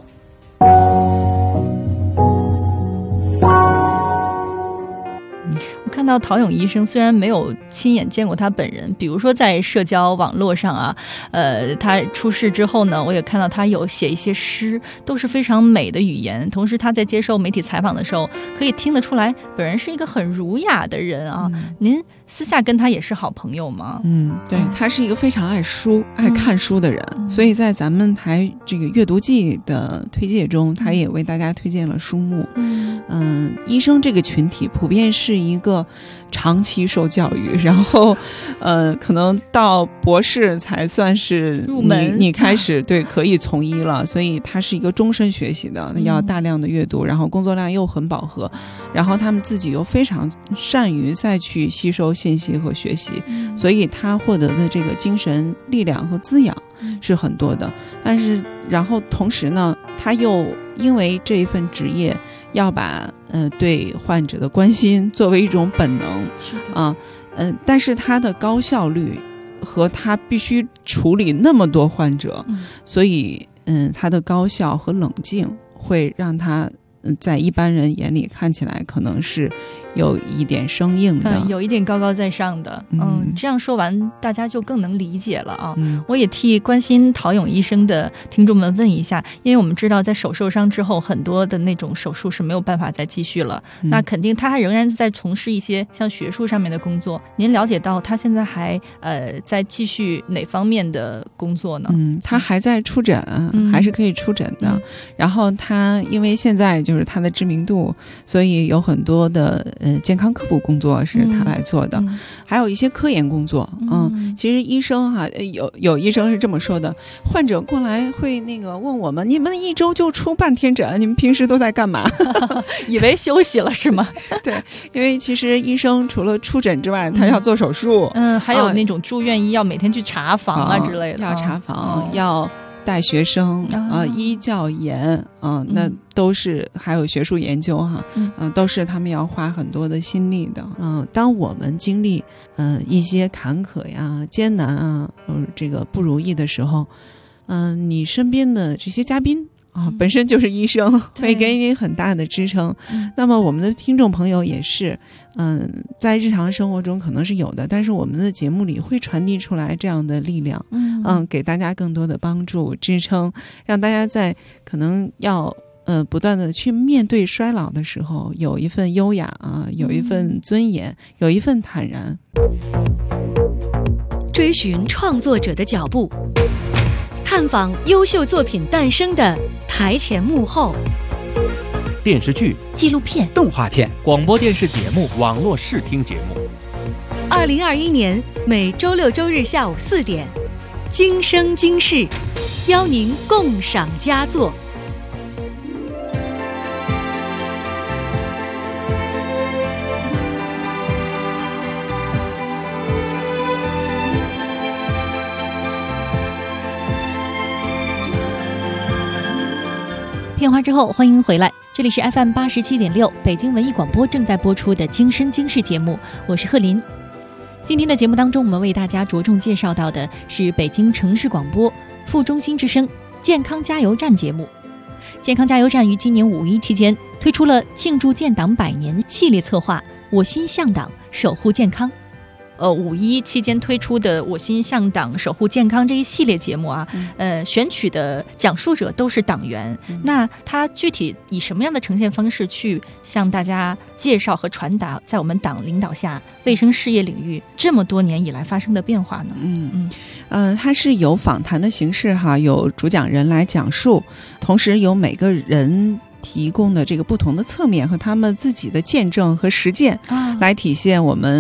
我看到陶勇医生虽然没有亲眼见过他本人，比如说在社交网络上啊，他出事之后呢，我也看到他有写一些诗，都是非常美的语言。同时他在接受媒体采访的时候，可以听得出来本人是一个很儒雅的人啊。您私下跟他也是好朋友吗？ 对，他是一个非常爱书、爱看书的人，所以在咱们台这个阅读季的推介中，他也为大家推荐了书目。医生这个群体普遍是一个长期受教育，然后可能到博士才算是入门， 你开始对可以从医了，所以他是一个终身学习的，要大量的阅读，然后工作量又很饱和，然后他们自己又非常善于再去吸收信息和学习，所以他获得的这个精神力量和滋养是很多的。但是然后同时呢，他又因为这一份职业要把对患者的关心作为一种本能啊，但是他的高效率和他必须处理那么多患者，所以他的高效和冷静会让他在一般人眼里看起来可能是有一点生硬的， 有一点高高在上的。这样说完大家就更能理解了啊。我也替关心陶勇医生的听众们问一下，因为我们知道在手受伤之后，很多的那种手术是没有办法再继续了，那肯定他还仍然在从事一些像学术上面的工作。您了解到他现在还在继续哪方面的工作呢？ 他还在出诊，还是可以出诊的。然后他因为现在就是他的知名度，所以有很多的健康科普工作是他来做的，还有一些科研工作。其实医生有医生是这么说的，患者过来会那个问我们，你们一周就出半天诊，你们平时都在干嘛？ 以为休息了是吗？ 对，因为其实医生除了出诊之外，他要做手术， 还有那种住院医要每天去查房啊之类的， 要查房，要带学生医教研那都是还有学术研究都是他们要花很多的心力的。当我们经历一些坎坷呀、艰难啊、这个不如意的时候，你身边的这些嘉宾本身就是医生，会给你很大的支撑。那么我们的听众朋友也是，在日常生活中可能是有的，但是我们的节目里会传递出来这样的力量，给大家更多的帮助、支撑，让大家在可能要不断的去面对衰老的时候，有一份优雅有一份尊严，有一份坦然。 追寻创作者的脚步，探访优秀作品诞生的台前幕后。 电视剧、 纪录片、 动画片、广播电视节目、网络视听节目。 2021年每周六周日下午4点，今生今世，邀您共赏佳作。 片花之后，欢迎回来，这里是 FM 87.6北京文艺广播正在播出的今生今世节目，我是贺林。今天的节目当中，我们为大家着重介绍到的是北京城市广播副中心之声健康加油站节目。健康加油站于今年5一期间推出了庆祝建党100年系列策划，我心向党，守护健康。5一期间推出的我心向党守护健康这一系列节目选取的讲述者都是党员，那他具体以什么样的呈现方式去向大家介绍和传达在我们党领导下卫生事业领域这么多年以来发生的变化呢？ 它是有访谈的形式有主讲人来讲述，同时有每个人提供的这个不同的侧面和他们自己的见证和实践，来体现我们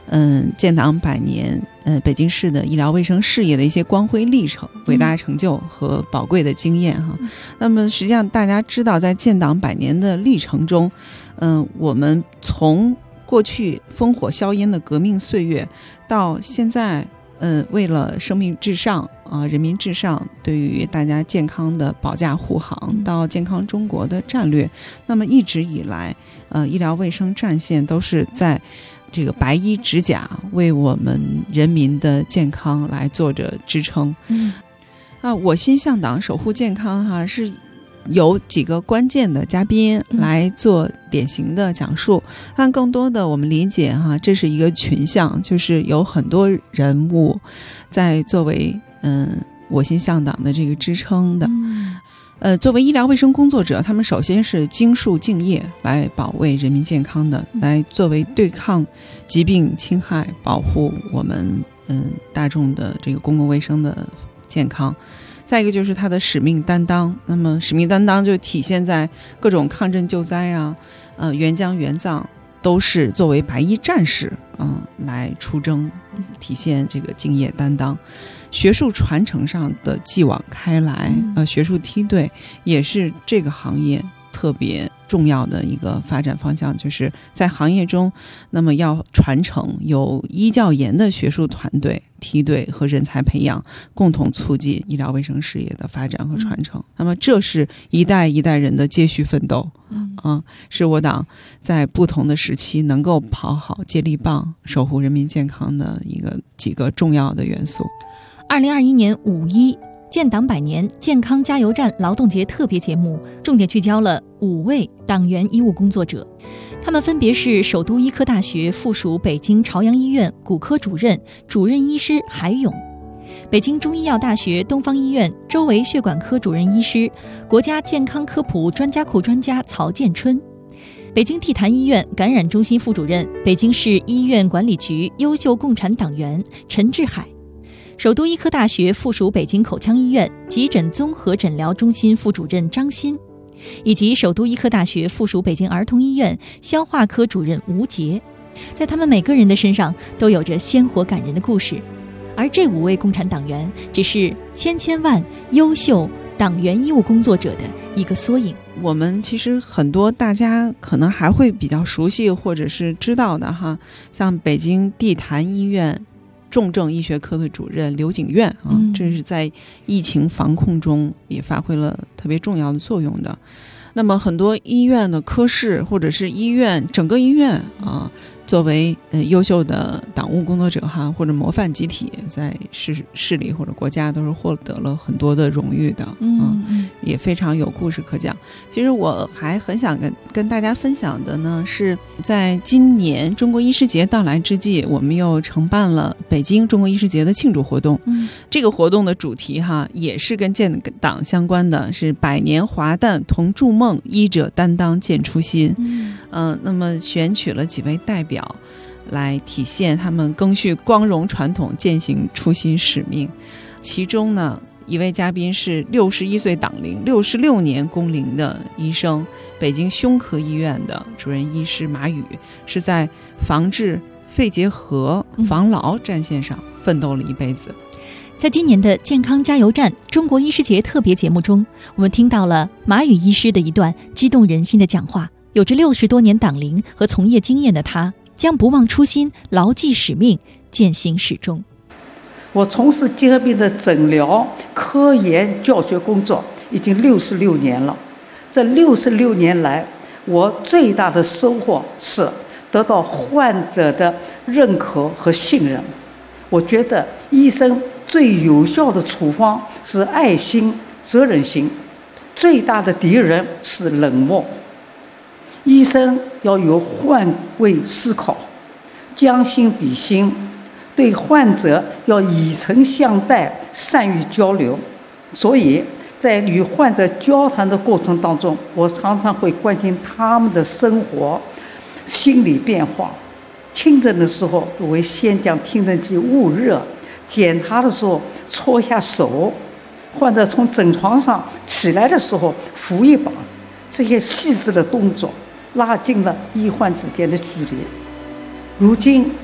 建党100年北京市的医疗卫生事业的一些光辉历程、伟大成就和宝贵的经验哈。那么实际上大家知道，在建党100年的历程中，我们从过去烽火硝烟的革命岁月，到现在为了生命至上人民至上，对于大家健康的保驾护航，到健康中国的战略，那么一直以来医疗卫生战线都是在这个白衣执甲，为我们人民的健康来做着支撑。我心向党守护健康哈，是有几个关键的嘉宾来做典型的讲述，但更多的我们理解哈，这是一个群像，就是有很多人物在作为我心向党的这个支撑的。作为医疗卫生工作者，他们首先是经受敬业来保卫人民健康的，来作为对抗疾病侵害，保护我们大众的这个公共卫生的健康。再一个就是他的使命担当，那么使命担当就体现在各种抗震救灾援疆援藏，都是作为白衣战士来出征，体现这个敬业担当。学术传承上的继往开来，学术梯队也是这个行业特别重要的一个发展方向，就是在行业中，那么要传承有医教研的学术团队、梯队和人才培养，共同促进医疗卫生事业的发展和传承。那么这是一代一代人的接续奋斗，是我党在不同的时期能够跑好接力棒，守护人民健康的几个重要的元素。 2021年5·1建党100年健康加油站劳动节特别节目，重点聚焦了5位党员医务工作者，他们分别是首都医科大学附属北京朝阳医院骨科主任、主任医师海勇，北京中医药大学东方医院周围血管科主任医师、国家健康科普专家库专家曹建春，北京地坛医院感染中心副主任、北京市医院管理局优秀共产党员陈志海，首都医科大学附属北京口腔医院急诊综合诊疗中心副主任张鑫，以及首都医科大学附属北京儿童医院消化科主任吴杰。在他们每个人的身上都有着鲜活感人的故事，而这5位共产党员只是千万优秀党员医务工作者的一个缩影。 我们其实很多大家可能还会比较熟悉或者是知道的哈，像北京地坛医院重症医学科的主任刘景苑这是在疫情防控中也发挥了特别重要的作用的。那么很多医院的科室或者是医院整个医院作为优秀的党务工作者或者模范集体，在市里或者国家都是获得了很多的荣誉的，也非常有故事可讲。其实我还很想跟大家分享的呢，是在今年中国医师节到来之际，我们又承办了北京中国医师节的庆祝活动。这个活动的主题也是跟建党相关的，是100年华诞同筑梦，医者担当见初心。那么选取了几位代表来体现他们赓续光荣传统，践行初心使命。其中呢，一位嘉宾是61岁党龄、66年工龄的医生，北京胸科医院的主任医师马宇，是在防治肺结核、防痨战线上奋斗了一辈子。 在今年的健康加油站中国医师节特别节目中，我们听到了马宇医师的一段激动人心的讲话。有着60多年党龄和从业经验的他，将不忘初心，牢记使命，践行始终。 我从事结核病的诊疗、科研、教学工作已经66年了。这66年来，我最大的收获是得到患者的认可和信任。我觉得医生最有效的处方是爱心、责任心，最大的敌人是冷漠。医生要有换位思考，将心比心，对患者要以诚相待，善于交流。所以在与患者交谈的过程当中，我常常会关心他们的生活、心理变化。听诊的时候，我会先将听诊器捂热；检查的时候搓一下手；患者从诊床上起来的时候扶一把。这些细致的动作拉近了医患之间的距离。如今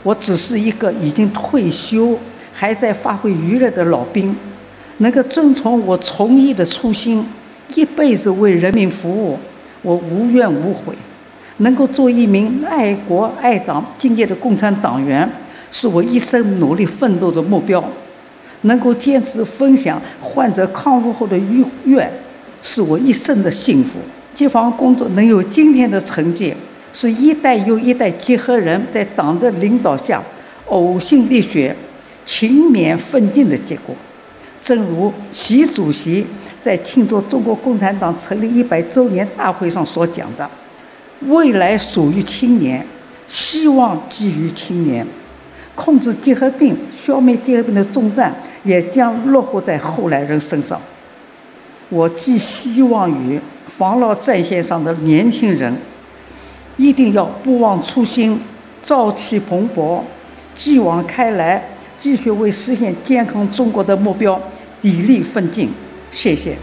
我只是一个已经退休还在发挥余热的老兵，能够遵从我从医的初心，一辈子为人民服务，我无怨无悔。能够做一名爱国爱党敬业的共产党员，是我一生努力奋斗的目标。能够坚持分享患者康复后的愉悦，是我一生的幸福。机房工作能有今天的成绩，是一代又一代结合人在党的领导下呕心沥血、勤勉奋进的结果。正如习主席在庆祝中国共产党成立100周年大会上所讲的，未来属于青年，希望基于青年。控制结核病、消灭结核病的重担也将落后在后来人身上。我寄希望于防老战线上的年轻人，一定要不忘初心，朝气蓬勃，继往开来，继续为实现健康中国的目标砥砺奋进。谢谢。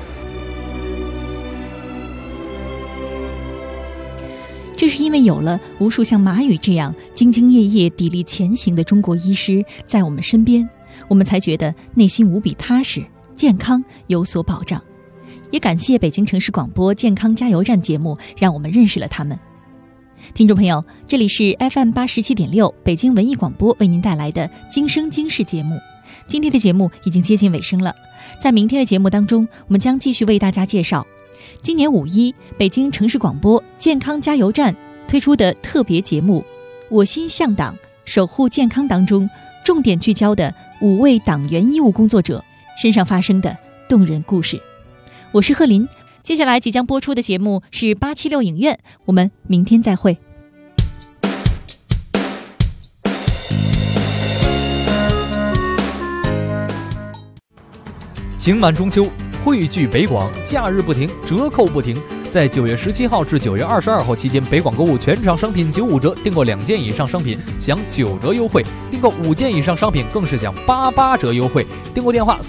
正是因为有了无数像马宇这样兢兢业业砥砺前行的中国医师在我们身边，我们才觉得内心无比踏实，健康有所保障。也感谢北京城市广播健康加油站节目，让我们认识了他们。听众朋友，这里是 FM 87.6北京文艺广播为您带来的今生今世节目。今天的节目已经接近尾声了，在明天的节目当中，我们将继续为大家介绍今年5一北京城市广播健康加油站推出的特别节目《我心向党，守护健康》当中重点聚焦的5位党员医务工作者身上发生的动人故事。我是贺林，接下来即将播出的节目是876影院，我们明天再会。 情满中秋，汇聚北广，假日不停，折扣不停。在9月17号至9月22号期间，北广购物全场商品95折，订购2件以上商品享9折优惠，订购5件以上商品更是享88折优惠。订购电话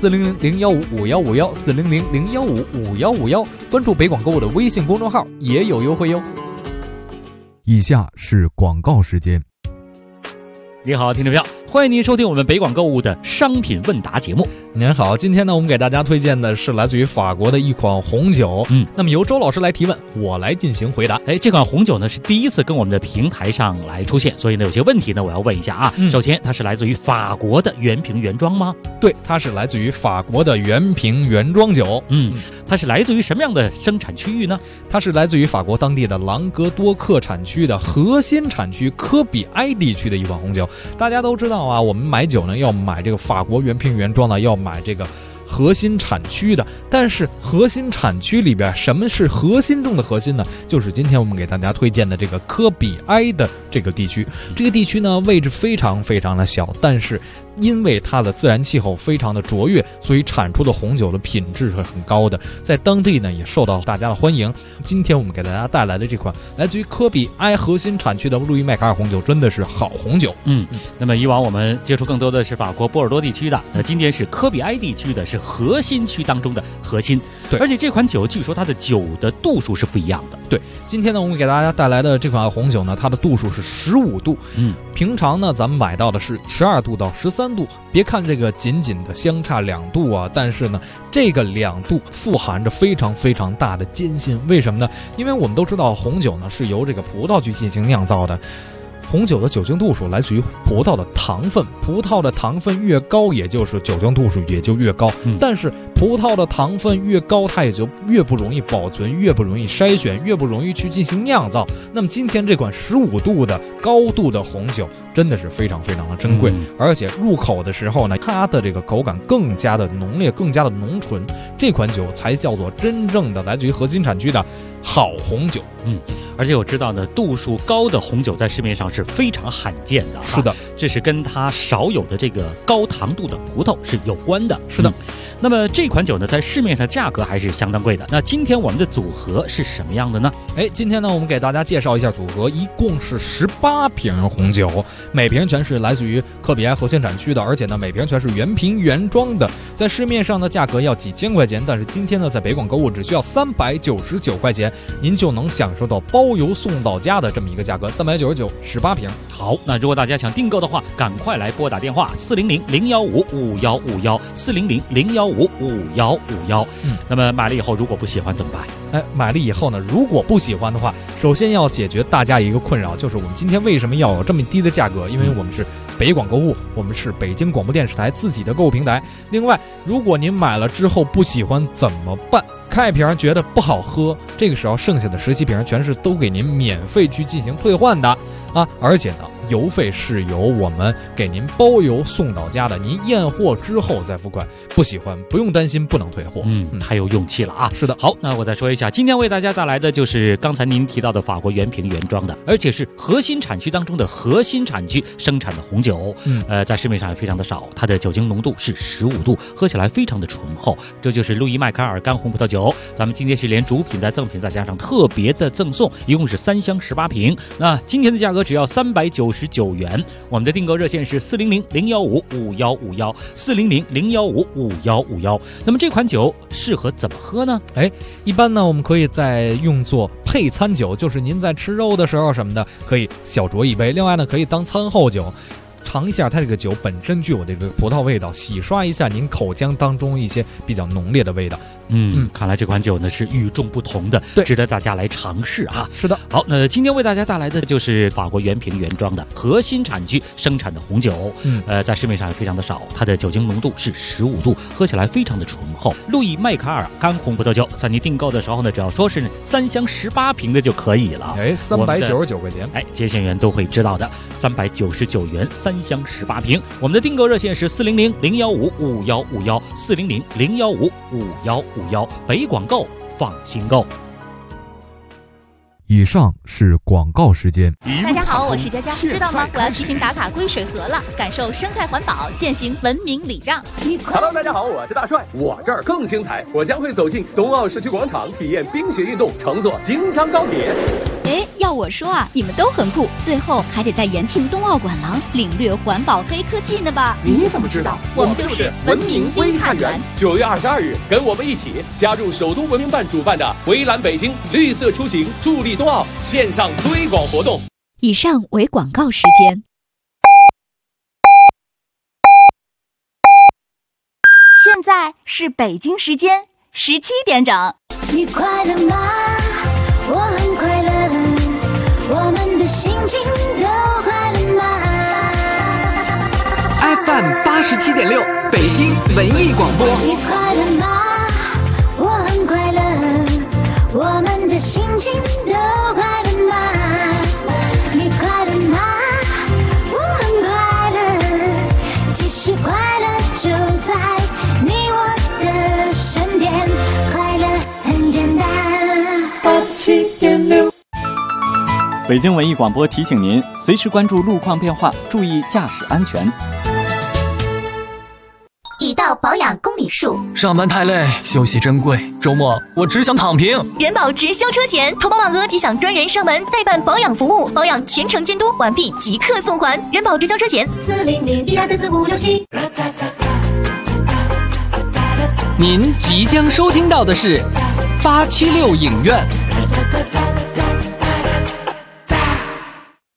400-015-5151，400-015-5151，关注北广购物的微信公众号也有优惠哟。 以下是广告时间。 你好，听众朋友，欢迎您收听我们北广购物的商品问答节目。 您好，今天呢，我们给大家推荐的是来自于法国的一款红酒。那么由周老师来提问，我来进行回答。 这款红酒呢是第一次跟我们的平台上来出现，所以呢有些问题呢我要问一下啊。首先，它是来自于法国的原瓶原装吗？ 对，它是来自于法国的原瓶原装酒。 它是来自于什么样的生产区域呢？ 它是来自于法国当地的朗格多克产区的核心产区科比埃地区的一款红酒。大家都知道啊，我们买酒呢要买这个法国原瓶原装的，要买这个核心产区的。但是核心产区里边什么是核心中的核心呢？就是今天我们给大家推荐的这个科比埃的这个地区。这个地区呢位置非常非常的小，但是因为它的自然气候非常的卓越，所以产出的红酒的品质是很高的，在当地呢也受到大家的欢迎。今天我们给大家带来的这款来自于科比埃核心产区的路易麦卡尔红酒真的是好红酒。 那么以往我们接触更多的是法国波尔多地区的，今天是科比埃地区的，是核心区当中的核心。 对， 而且这款酒据说它的酒的度数是不一样的。 对，今天呢我们给大家带来的这款红酒呢，它的度数是15度。平常呢咱们买到的是12度到13度。别看这个仅仅的相差2度啊，但是呢这个2度富含着非常非常大的艰辛。为什么呢？因为我们都知道红酒呢是由这个葡萄去进行酿造的，红酒的酒精度数来自于葡萄的糖分，葡萄的糖分越高，也就是酒精度数也就越高。但是葡萄的糖分越高，它也就越不容易保存，越不容易筛选，越不容易去进行酿造。那么今天这款15度的高度的红酒真的是非常非常的珍贵，而且入口的时候呢，它的这个口感更加的浓烈，更加的浓醇。这款酒才叫做真正的来自于核心产区的好红酒。 而且我知道呢，度数高的红酒在市面上是非常罕见的。 是的， 这是跟它少有的这个高糖度的葡萄是有关的。 是的。 那么这款酒呢，在市面上价格还是相当贵的。那今天我们的组合是什么样的呢？ 今天呢，我们给大家介绍一下组合，一共是18瓶红酒，每瓶全是来自于科比埃核心产区的，而且呢，每瓶全是原瓶原装的。在市面上的价格要几千块钱，但是今天呢，在北广购物只需要399块钱，您就能享受到包包邮送到家的这么一个价格，399，18瓶。 好，那如果大家想订购的话，赶快来拨打电话400-015-5151，400-015-5151。那么买了以后如果不喜欢怎么办？ 买了以后呢，如果不喜欢的话，首先要解决大家一个困扰，就是我们今天为什么要有这么低的价格？因为我们是北广购物，我们是北京广播电视台自己的购物平台。另外，如果您买了之后不喜欢怎么办？开瓶觉得不好喝，这个时候剩下的17瓶全是都给您免费去进行退换的啊！而且呢，邮费是由我们给您包邮送到家的，您验货之后再付款。不喜欢不用担心不能退货， 太有勇气了啊！ 是的。 好，那我再说一下，今天为大家带来的就是刚才您提到的法国原瓶原装的，而且是核心产区当中的核心产区生产的红酒。在市面上也非常的少，它的酒精浓度是15度，喝起来非常的醇厚。这就是路易麦卡尔干红葡萄酒。咱们今天是连主品再赠品再加上特别的赠送，一共是3箱18瓶。那今天的价格只要399元。我们的订购热线是400-015-5151，400-015-5151。那么这款酒适合怎么喝呢？ 一般呢我们可以再用作配餐酒，就是您在吃肉的时候什么的，可以小酌一杯。另外呢，可以当餐后酒。尝一下它这个酒本身具有这个葡萄味道，洗刷一下您口腔当中一些比较浓烈的味道。 看来这款酒呢是与众不同的，值得大家来尝试啊。 是的。 好，那今天为大家带来的就是法国原瓶原装的核心产区生产的红酒。在市面上也非常的少，它的酒精浓度是15度，喝起来非常的醇厚。路易麦卡尔干红葡萄酒，在您订购的时候呢，只要说是3箱18瓶的就可以了。 399块钱。 接线员都会知道的，399元3箱18瓶。我们的订购热线是400-015-5151，400-015-5151。北广购，放心购。 以上是广告时间。 大家好，我是佳佳，知道吗？我要提醒打卡归水河了，感受生态环保，践行文明礼让。 Hello， 大家好，我是大帅，我这儿更精彩，我将会走进冬奥社区广场，体验冰雪运动，乘坐京张高铁。 要我说啊，你们都很酷，最后还得在延庆冬奥馆廊领略环保黑科技呢吧？ 你怎么知道？ 我们就是文明微探员。 9月22日，跟我们一起加入首都文明办主办的围栏北京绿色出行助力冬奥线上推广活动。 以上为广告时间。现在是北京时间17点整。 你快乐吗？我很快乐，我们的心情都快乐吗 ？FM 87.6，北京文艺广播。 你快乐吗？我很快乐，我们的心情都快乐吗？你快乐吗？我很快乐，其实快乐就在你我的身边，快乐很简单。87.6。 北京文艺广播提醒您，随时关注路况变化，注意驾驶安全。 已到保养公里数， 上班太累，休息珍贵，周末我只想躺平。 人保直销车险，投保满额即享专人上门代办保养服务，保养全程监督，完毕即刻送还。人保直销车险400-1234567。 您即将收听到的是876影院。